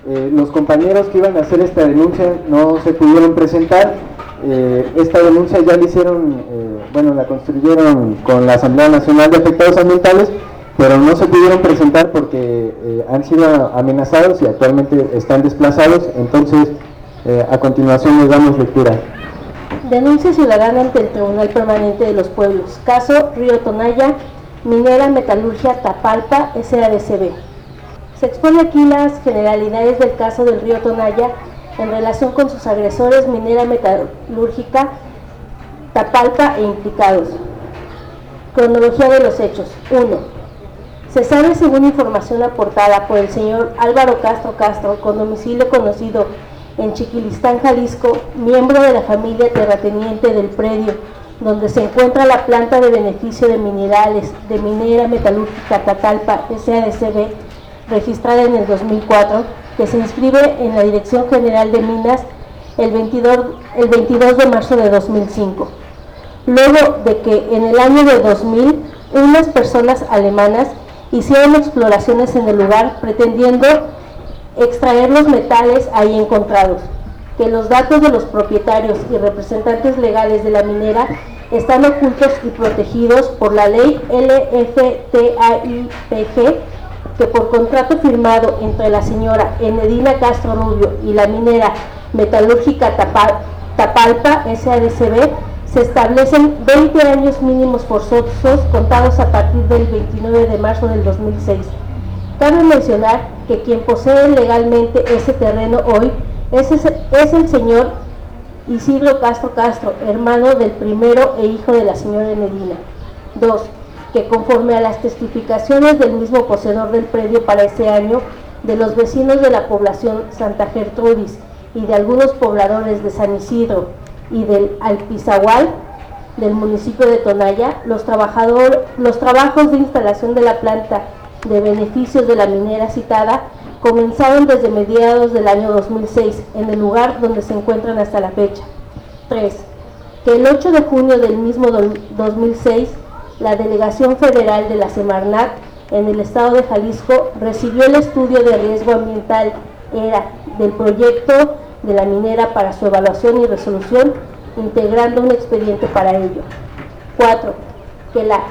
Los compañeros que iban a hacer esta denuncia no se pudieron presentar. Esta denuncia ya la hicieron, la construyeron con la Asamblea Nacional de Afectados Ambientales, pero no se pudieron presentar porque han sido amenazados y actualmente están desplazados. Entonces, a continuación les damos lectura. Denuncia ciudadana ante el Tribunal Permanente de los Pueblos. Caso Río Tonaya, Minera Metalurgia Tapalpa, SADCB. Se expone aquí las generalidades del caso del Río Tonaya en relación con sus agresores Minera Metalúrgica Tapalpa e implicados. Cronología de los hechos. 1. Se sabe, según información aportada por el señor Álvaro Castro, con domicilio conocido en Chiquilistán, Jalisco, miembro de la familia terrateniente del predio donde se encuentra la planta de beneficio de minerales de Minera Metalúrgica Tapalpa, SADCB, registrada en el 2004, que se inscribe en la Dirección General de Minas el 22 de marzo de 2005. Luego de que en el año de 2000 unas personas alemanas hicieron exploraciones en el lugar pretendiendo extraer los metales ahí encontrados, que los datos de los propietarios y representantes legales de la minera están ocultos y protegidos por la ley LFTAIPG, que por contrato firmado entre la señora Enedina Castro Rubio y la minera metalúrgica Tapalpa, SADCB, se establecen 20 años mínimos forzosos contados a partir del 29 de marzo del 2006. Cabe mencionar que quien posee legalmente ese terreno hoy es el señor Isidro Castro, hermano del primero e hijo de la señora Enedina. 2. Que conforme a las testificaciones del mismo poseedor del predio para ese año, de los vecinos de la población Santa Gertrudis y de algunos pobladores de San Isidro y del Alpizahual, del municipio de Tonaya, los trabajos de instalación de la planta de beneficios de la minera citada comenzaron desde mediados del año 2006 en el lugar donde se encuentran hasta la fecha. 3. Que el 8 de junio del mismo 2006, la Delegación Federal de la Semarnat en el estado de Jalisco recibió el estudio de riesgo ambiental del proyecto de la minera para su evaluación y resolución, integrando un expediente para ello. 4. Que la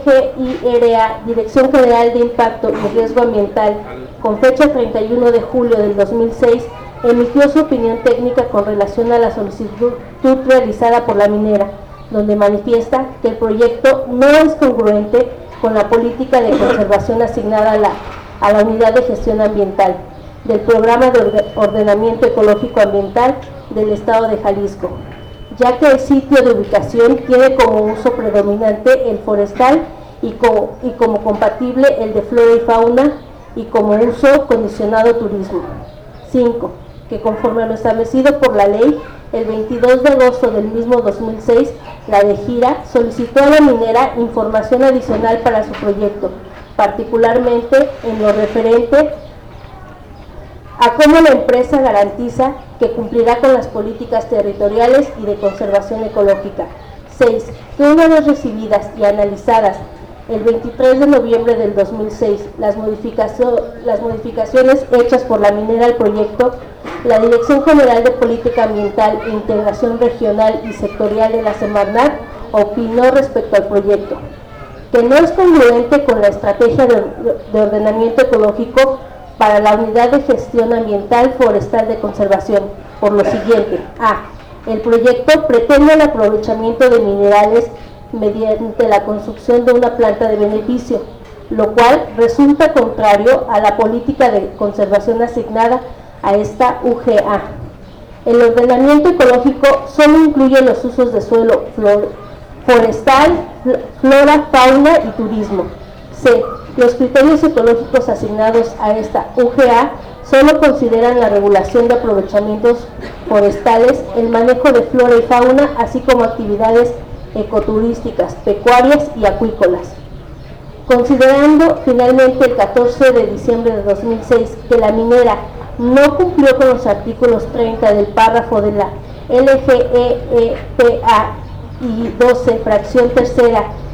DGIRA, Dirección General de Impacto y Riesgo Ambiental, con fecha 31 de julio del 2006, emitió su opinión técnica con relación a la solicitud realizada por la minera, donde manifiesta que el proyecto no es congruente con la política de conservación asignada a la Unidad de Gestión Ambiental del Programa de Ordenamiento Ecológico Ambiental del Estado de Jalisco, ya que el sitio de ubicación tiene como uso predominante el forestal y como compatible el de flora y fauna y como uso condicionado turismo. 5. Que conforme a lo establecido por la ley, el 22 de agosto del mismo 2006, la DGIRA solicitó a la minera información adicional para su proyecto, particularmente en lo referente a cómo la empresa garantiza que cumplirá con las políticas territoriales y de conservación ecológica. 6. Que una vez recibidas y analizadas el 23 de noviembre del 2006 las modificaciones hechas por la minera al proyecto, la Dirección General de Política Ambiental e Integración Regional y Sectorial de la Semarnat opinó respecto al proyecto que no es congruente con la estrategia de ordenamiento ecológico para la Unidad de Gestión Ambiental Forestal de Conservación, por lo siguiente. A. El proyecto pretende el aprovechamiento de minerales mediante la construcción de una planta de beneficio, lo cual resulta contrario a la política de conservación asignada a esta UGA. El ordenamiento ecológico solo incluye los usos de suelo forestal, flora, fauna y turismo. C. Los criterios ecológicos asignados a esta UGA solo consideran la regulación de aprovechamientos forestales, el manejo de flora y fauna, así como actividades ecoturísticas, pecuarias y acuícolas. Considerando finalmente el 14 de diciembre de 2006 que la minera no cumplió con los artículos 30 del párrafo de la LGEPA y 12, fracción tercera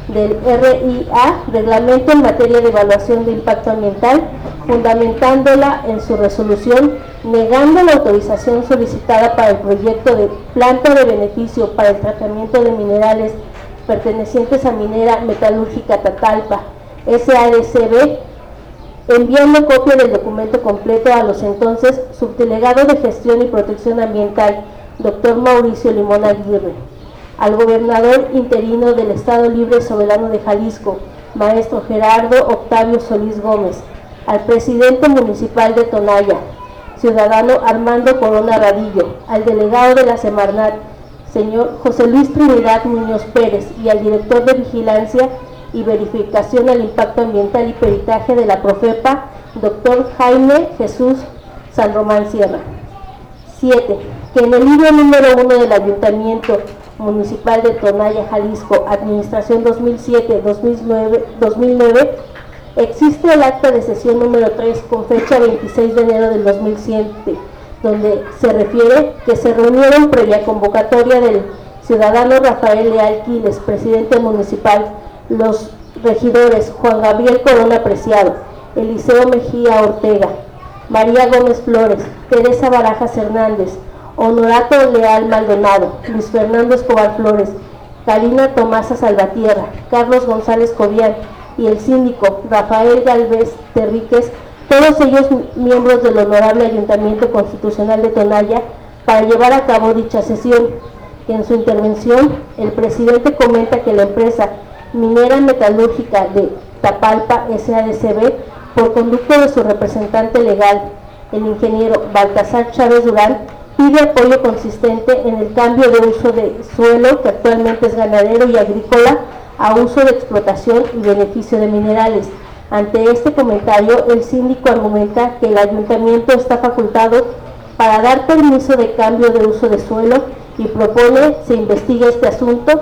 del RIA, Reglamento en materia de evaluación de impacto ambiental, fundamentándola en su resolución, negando la autorización solicitada para el proyecto de planta de beneficio para el tratamiento de minerales pertenecientes a Minera Metalúrgica Tatalpa, SADCB, enviando copia del documento completo a los entonces subdelegado de Gestión y Protección Ambiental, Dr. Mauricio Limón Aguirre, al gobernador interino del Estado Libre y Soberano de Jalisco, maestro Gerardo Octavio Solís Gómez, al presidente municipal de Tonaya, ciudadano Armando Corona Radillo, al delegado de la Semarnat, señor José Luis Trinidad Muñoz Pérez, y al director de Vigilancia y Verificación al Impacto Ambiental y Peritaje de la Profepa, doctor Jaime Jesús San Román Sierra. 7. Que en el libro número 1 del Ayuntamiento Municipal de Tonaya, Jalisco, Administración 2007-2009, existe el acta de sesión número 3 con fecha 26 de enero del 2007, donde se refiere que se reunieron previa convocatoria del ciudadano Rafael Leal Quiles, presidente municipal, los regidores Juan Gabriel Corona Preciado, Eliseo Mejía Ortega, María Gómez Flores, Teresa Barajas Hernández, Honorato Leal Maldonado, Luis Fernando Escobar Flores, Karina Tomasa Salvatierra, Carlos González Cobian y el síndico Rafael Galvez Terríquez, todos ellos miembros del Honorable Ayuntamiento Constitucional de Tonaya, para llevar a cabo dicha sesión. En su intervención, el presidente comenta que la empresa Minera Metalúrgica de Tapalpa, SADCB, por conducto de su representante legal, el ingeniero Baltasar Chávez Durán, pide apoyo consistente en el cambio de uso de suelo, que actualmente es ganadero y agrícola, a uso de explotación y beneficio de minerales. Ante este comentario, el síndico argumenta que el ayuntamiento está facultado para dar permiso de cambio de uso de suelo y propone se investigue este asunto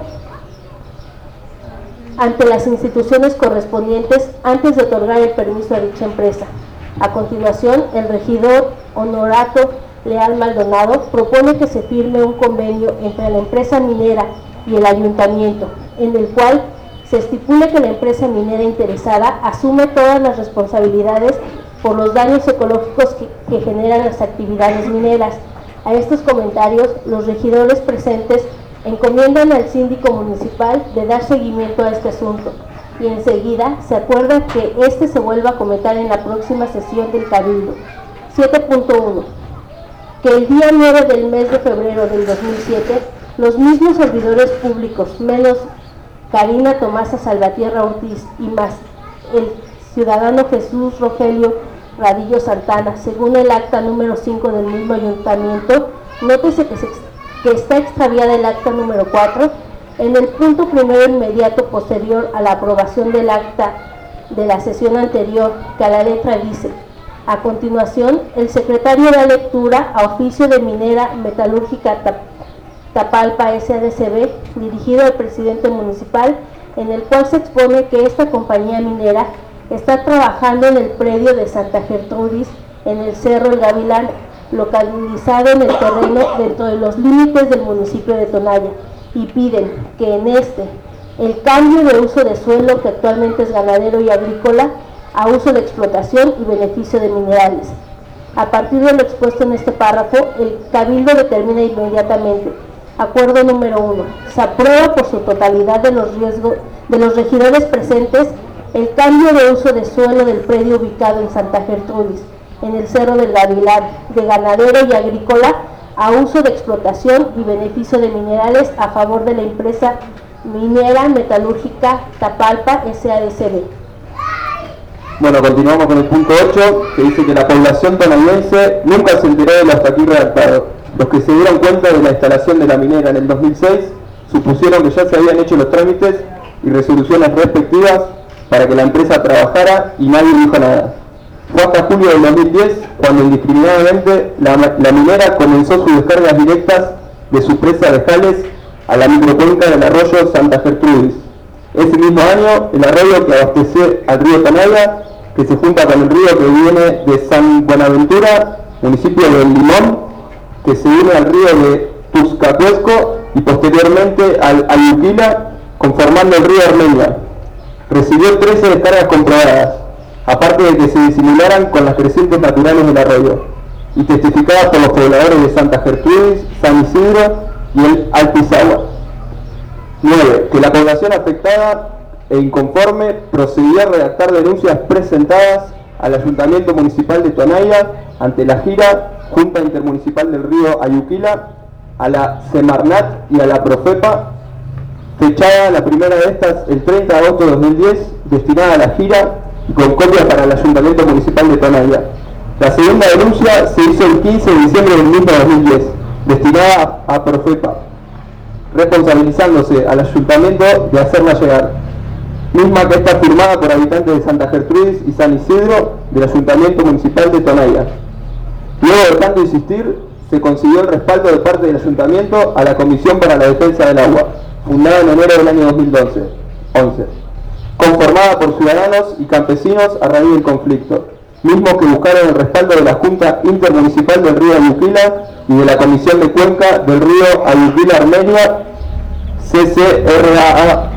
ante las instituciones correspondientes antes de otorgar el permiso a dicha empresa. A continuación, el regidor Honorato Leal Maldonado propone que se firme un convenio entre la empresa minera y el ayuntamiento, en el cual se estipule que la empresa minera interesada asume todas las responsabilidades por los daños ecológicos que generan las actividades mineras. A estos comentarios, los regidores presentes encomiendan al síndico municipal de dar seguimiento a este asunto y enseguida se acuerda que este se vuelva a comentar en la próxima sesión del Cabildo. 7.1. Que el día 9 del mes de febrero del 2007, los mismos servidores públicos, menos Karina Tomasa Salvatierra Ortiz y más el ciudadano Jesús Rogelio Radillo Santana, según el acta número 5 del mismo ayuntamiento, nótese que está extraviada el acta número 4, en el punto primero inmediato posterior a la aprobación del acta de la sesión anterior, que a la letra dice: a continuación, el secretario da lectura a oficio de Minera Metalúrgica Tapalpa SADCB, dirigido al presidente municipal, en el cual se expone que esta compañía minera está trabajando en el predio de Santa Gertrudis, en el Cerro El Gavilán, localizado en el terreno dentro de los límites del municipio de Tonaya, y piden que en el cambio de uso de suelo, que actualmente es ganadero y agrícola, a uso de explotación y beneficio de minerales. A partir de lo expuesto en este párrafo, el Cabildo determina inmediatamente: acuerdo número 1. Se aprueba por su totalidad de los regidores presentes el cambio de uso de suelo del predio ubicado en Santa Gertrudis, en el Cerro del Gavilán, de ganadero y agrícola, a uso de explotación y beneficio de minerales, a favor de la empresa Minera Metalúrgica Tapalpa SADCB. Bueno, continuamos con el punto 8, que dice que la población tonayense nunca se enteró de lo hasta aquí redactado. Los que se dieron cuenta de la instalación de la minera en el 2006 supusieron que ya se habían hecho los trámites y resoluciones respectivas para que la empresa trabajara y nadie dijo nada. Fue hasta julio del 2010 cuando indiscriminadamente la minera comenzó sus descargas directas de su presa de Jales a la microcuenca del arroyo Santa Gertrudis. Ese mismo año, el arroyo que abastece al río Tonaya, que se junta con el río que viene de San Buenaventura, municipio del Limón, que se une al río de Tuzcacuesco y posteriormente al Ayuquila, conformando el río Armenia. Recibió 13 descargas comprobadas, aparte de que se disimularan con las crecientes naturales del arroyo, y testificadas por los pobladores de Santa Gertrudis, San Isidro y el Alpizagua. 9. Que la población afectada e inconforme procedió a redactar denuncias presentadas al Ayuntamiento Municipal de Tonaya ante la Gira, Junta Intermunicipal del Río Ayuquila, a la Semarnat y a la Profepa, fechada la primera de estas el 30 de agosto de 2010, destinada a la Gira y con copias para el Ayuntamiento Municipal de Tonaya. La segunda denuncia se hizo el 15 de diciembre del mismo 2010, destinada a Profepa, responsabilizándose al Ayuntamiento de hacerla llegar, misma que está firmada por habitantes de Santa Gertrudis y San Isidro del Ayuntamiento Municipal de Tonaya. Luego de tanto insistir, se consiguió el respaldo de parte del Ayuntamiento a la Comisión para la Defensa del Agua, fundada en enero del año 2011, conformada por ciudadanos y campesinos a raíz del conflicto, mismos que buscaron el respaldo de la Junta Intermunicipal del Río Ayuquila y de la Comisión de Cuenca del Río Ayuquila-Armenia, CCRAA.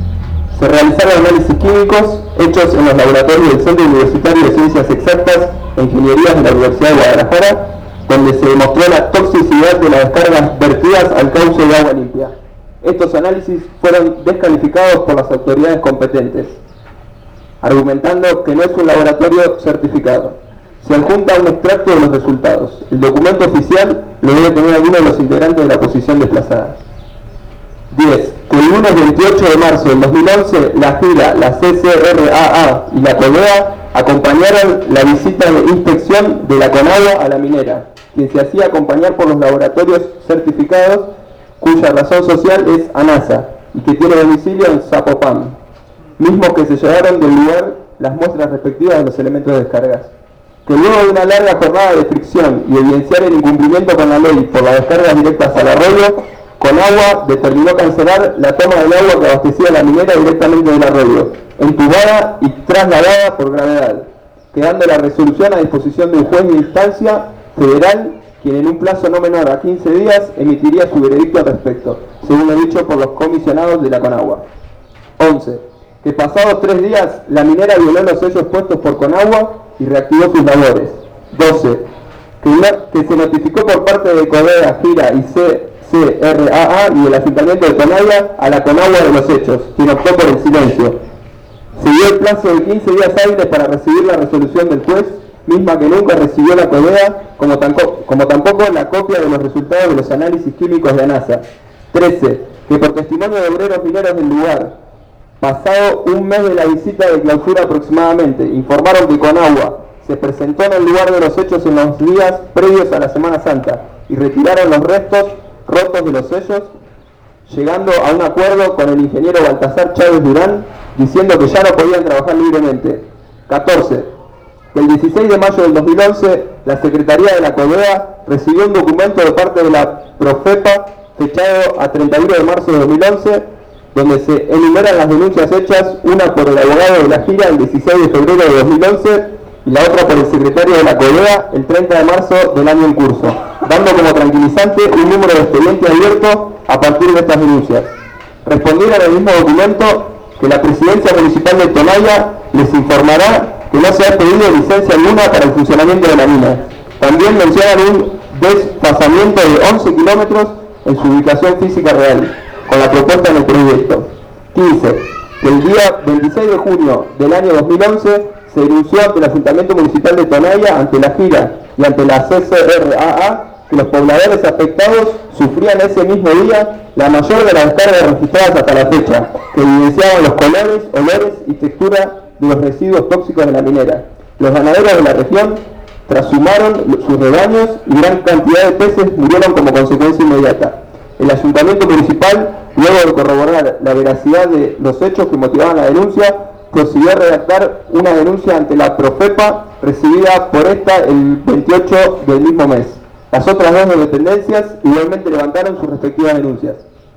Se realizaron análisis químicos hechos en los laboratorios del Centro Universitario de Ciencias Exactas e Ingenierías de la Universidad de Guadalajara, donde se demostró la toxicidad de las descargas vertidas al cauce de agua limpia. Estos análisis fueron descalificados por las autoridades competentes, argumentando que no es un laboratorio certificado. Se adjunta un extracto de los resultados. El documento oficial lo debe tener alguno de los integrantes de la oposición desplazada. 10. Que el lunes 28 de marzo del 2011, la Gira, la CCRAA y la CODEA acompañaron la visita de inspección de la Conagua a la minera, quien se hacía acompañar por los laboratorios certificados, cuya razón social es ANASA y que tiene domicilio en Zapopan, mismos que se llevaron del lugar las muestras respectivas de los elementos de descargas. Que luego de una larga jornada de fricción y evidenciar el incumplimiento con la ley por las descargas directas al arroyo, Conagua determinó cancelar la toma del agua que abastecía la minera directamente del arroyo, entubada y trasladada por gravedad, quedando la resolución a disposición de un juez de instancia federal, quien en un plazo no menor a 15 días emitiría su veredicto al respecto, según lo dicho por los comisionados de la Conagua. 11. Que pasados 3 días, la minera violó los sellos puestos por Conagua y reactivó sus labores. 12. Que se notificó por parte de CODEA, Gira y CCRAA y el Ayuntamiento de Tonaya a la Conagua de los hechos, quien optó por el silencio. Se dio el plazo de 15 días hábiles para recibir la resolución del juez, misma que nunca recibió la CODEA, como tampoco la copia de los resultados de los análisis químicos de ANASA. 13. Que por testimonio de obreros mineros del lugar, pasado un mes de la visita de clausura aproximadamente, informaron que Conagua se presentó en el lugar de los hechos en los días previos a la Semana Santa y retiraron los restos rotos de los sellos, llegando a un acuerdo con el ingeniero Baltasar Chávez Durán, diciendo que ya no podían trabajar libremente. 14. Que el 16 de mayo del 2011, la Secretaría de la CODEA recibió un documento de parte de la Profepa, fechado a 31 de marzo de 2011, donde se enumeran las denuncias hechas, una por el abogado de la Gira el 16 de febrero de 2011 y la otra por el secretario de la CODEA el 30 de marzo del año en curso, dando como tranquilizante un número de expediente abierto a partir de estas denuncias. Respondieron al mismo documento que la Presidencia Municipal de Tonaya les informará que no se ha pedido licencia alguna para el funcionamiento de la mina. También mencionan un desfasamiento de 11 kilómetros en su ubicación física real, con la propuesta en el proyecto. 15. Que el día 26 de junio del año 2011 se denunció ante el Ayuntamiento Municipal de Tonaya, ante la Gira y ante la CCRAA que los pobladores afectados sufrían ese mismo día la mayor de las descargas registradas hasta la fecha, que evidenciaban los colores, olores y textura de los residuos tóxicos de la minera. Los ganaderos de la región trashumaron sus rebaños y gran cantidad de peces murieron como consecuencia inmediata. El Ayuntamiento Municipal, luego de corroborar la veracidad de los hechos que motivaban la denuncia, procedió a redactar una denuncia ante la Profepa, recibida por esta el 28 del mismo mes. Las otras dos dependencias igualmente levantaron sus respectivas denuncias.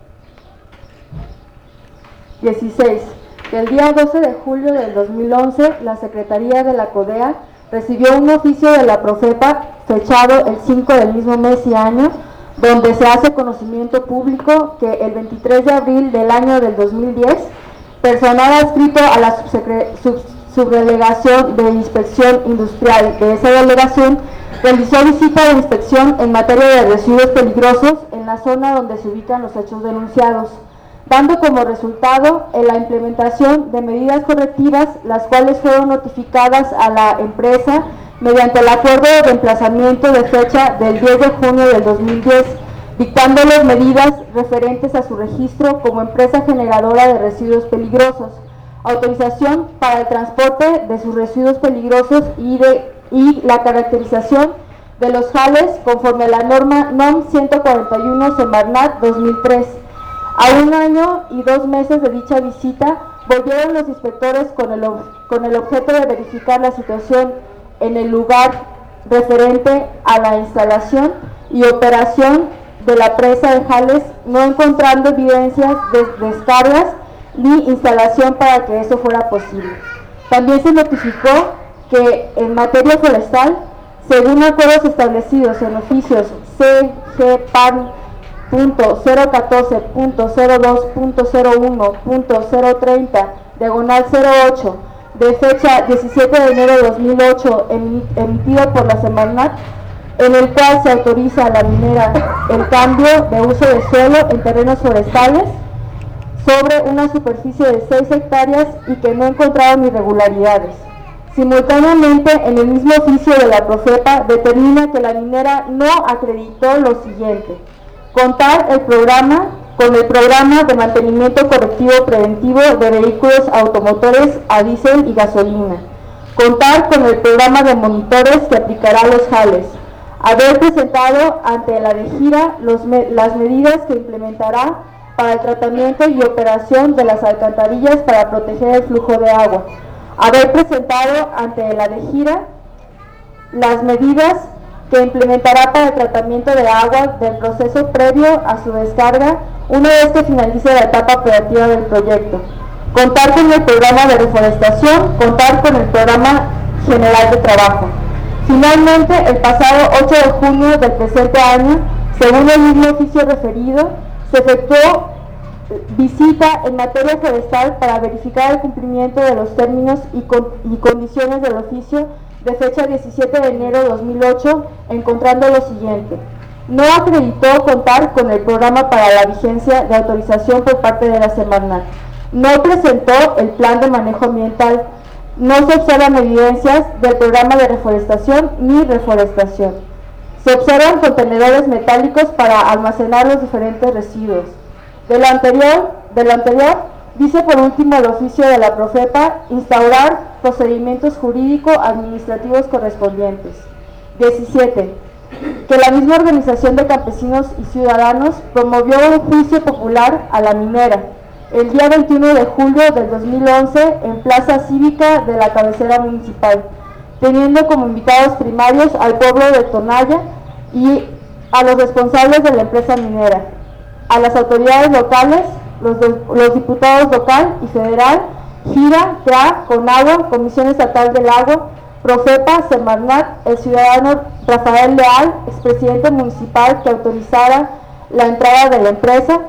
16. Que el día 12 de julio del 2011, la Secretaría de la CODEA recibió un oficio de la Profepa, fechado el 5 del mismo mes y año, donde se hace conocimiento público que el 23 de abril del año del 2010, personal adscrito a la subdelegación de inspección industrial de esa delegación realizó visita de inspección en materia de residuos peligrosos en la zona donde se ubican los hechos denunciados, dando como resultado la implementación de medidas correctivas, las cuales fueron notificadas a la empresa mediante el acuerdo de emplazamiento de fecha del 10 de junio del 2010, dictándoles medidas referentes a su registro como empresa generadora de residuos peligrosos, autorización para el transporte de sus residuos peligrosos y la caracterización de los jales conforme a la norma NOM 141 Semarnat 2003. A 1 año y 2 meses de dicha visita, volvieron los inspectores con el objeto de verificar la situación en el lugar referente a la instalación y operación de la presa de jales, no encontrando evidencias de descargas ni instalación para que eso fuera posible. También se notificó que en materia forestal, según acuerdos establecidos en oficios CGPAN.014.02.01.030/08 de fecha 17 de enero de 2008 emitido por la Semarnat, en el cual se autoriza a la minera el cambio de uso de suelo en terrenos forestales sobre una superficie de 6 hectáreas y que no encontraron irregularidades. Simultáneamente, en el mismo oficio de la Profepa determina que la minera no acreditó lo siguiente: contar con el programa de mantenimiento correctivo preventivo de vehículos automotores a diésel y gasolina, contar con el programa de monitores que aplicará los jales, haber presentado ante la DEGIRA las medidas que implementará para el tratamiento y operación de las alcantarillas para proteger el flujo de agua, haber presentado ante la DEGIRA las medidas que implementará para el tratamiento de agua del proceso previo a su descarga una vez que finalice la etapa operativa del proyecto, contar con el programa de reforestación, contar con el programa general de trabajo. Finalmente, el pasado 8 de junio del presente año, según el mismo oficio referido, se efectuó visita en materia forestal para verificar el cumplimiento de los términos y condiciones del oficio de fecha 17 de enero de 2008, encontrando lo siguiente: no acreditó contar con el programa para la vigencia de autorización por parte de la Semarnat, no presentó el plan de manejo ambiental, no se observan evidencias del programa de reforestación ni reforestación. Se observan contenedores metálicos para almacenar los diferentes residuos. De lo anterior, dice por último el oficio de la Profepa instaurar procedimientos jurídico-administrativos correspondientes. 17. Que la misma organización de campesinos y ciudadanos promovió un juicio popular a la minera el día 21 de julio del 2011 en Plaza Cívica de la cabecera municipal, teniendo como invitados primarios al pueblo de Tonaya y a los responsables de la empresa minera, a las autoridades locales, los diputados local y federal, GIRA, CRA, CONAGUA, Comisión Estatal del Agua, Profepa, Semarnat, el ciudadano Rafael Leal, expresidente municipal que autorizara la entrada de la empresa,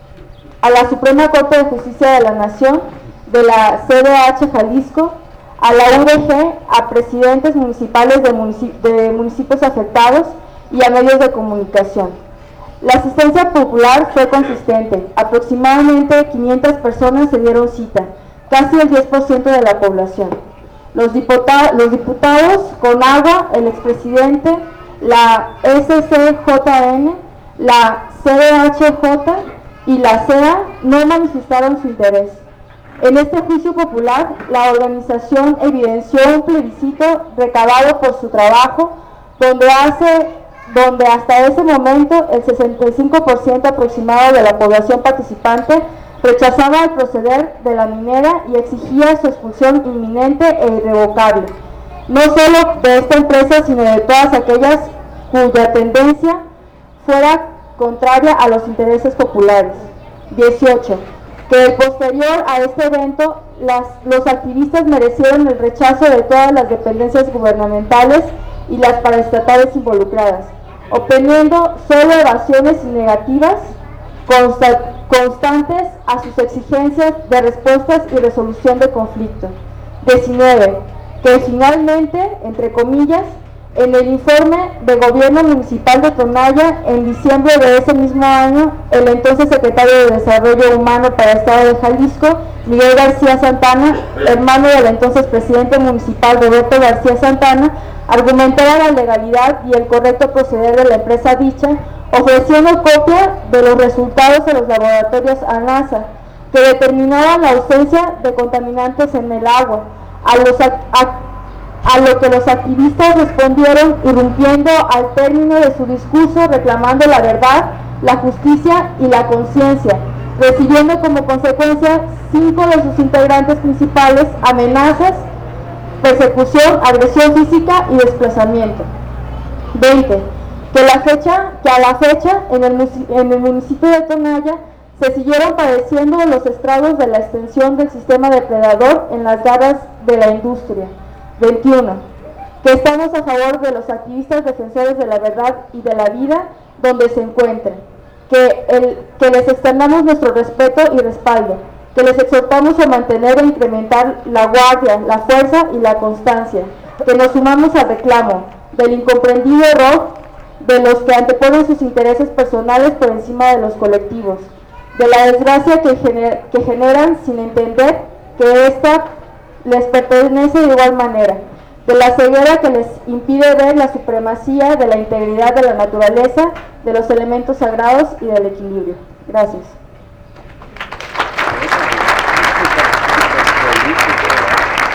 a la Suprema Corte de Justicia de la Nación, de la CDH Jalisco, a la UDG, a presidentes municipales de municipios afectados y a medios de comunicación. La asistencia popular fue consistente, aproximadamente 500 personas se dieron cita, casi el 10% de la población. Los diputados CONAGUA, el expresidente, la SCJN, la CDHJ y la CEA no manifestaron su interés. En este juicio popular, la organización evidenció un plebiscito recabado por su trabajo, donde hasta ese momento el 65% aproximado de la población participante rechazaba el proceder de la minera y exigía su expulsión inminente e irrevocable, no solo de esta empresa, sino de todas aquellas cuya tendencia fuera contraria a los intereses populares. 18. Que posterior a este evento, los activistas merecieron el rechazo de todas las dependencias gubernamentales y las paraestatales involucradas, obteniendo solo evasiones y negativas constantes a sus exigencias de respuestas y resolución de conflictos. 19. Que finalmente, entre comillas, en el informe de Gobierno Municipal de Tonaya, en diciembre de ese mismo año, el entonces secretario de Desarrollo Humano para el Estado de Jalisco, Miguel García Santana, hermano del entonces presidente municipal Roberto García Santana, argumentaba la legalidad y el correcto proceder de la empresa dicha, ofreciendo copia de los resultados de los laboratorios ANASA, que determinaban la ausencia de contaminantes en el agua, a lo que los activistas respondieron irrumpiendo al término de su discurso reclamando la verdad, la justicia y la conciencia, recibiendo como consecuencia 5 de sus integrantes principales amenazas, persecución, agresión física y desplazamiento. 20. Que a la fecha en el municipio de Tonaya se siguieron padeciendo los estragos de la extensión del sistema depredador en las garras de la industria. 21. Que estamos a favor de los activistas defensores de la verdad y de la vida donde se encuentren, que les extendamos nuestro respeto y respaldo, que les exhortamos a mantener e incrementar la guardia, la fuerza y la constancia, que nos sumamos al reclamo del incomprendido error de los que anteponen sus intereses personales por encima de los colectivos, de la desgracia que generan sin entender que ésta les pertenece de igual manera, de la ceguera que les impide ver la supremacía de la integridad de la naturaleza, de los elementos sagrados y del equilibrio. Gracias.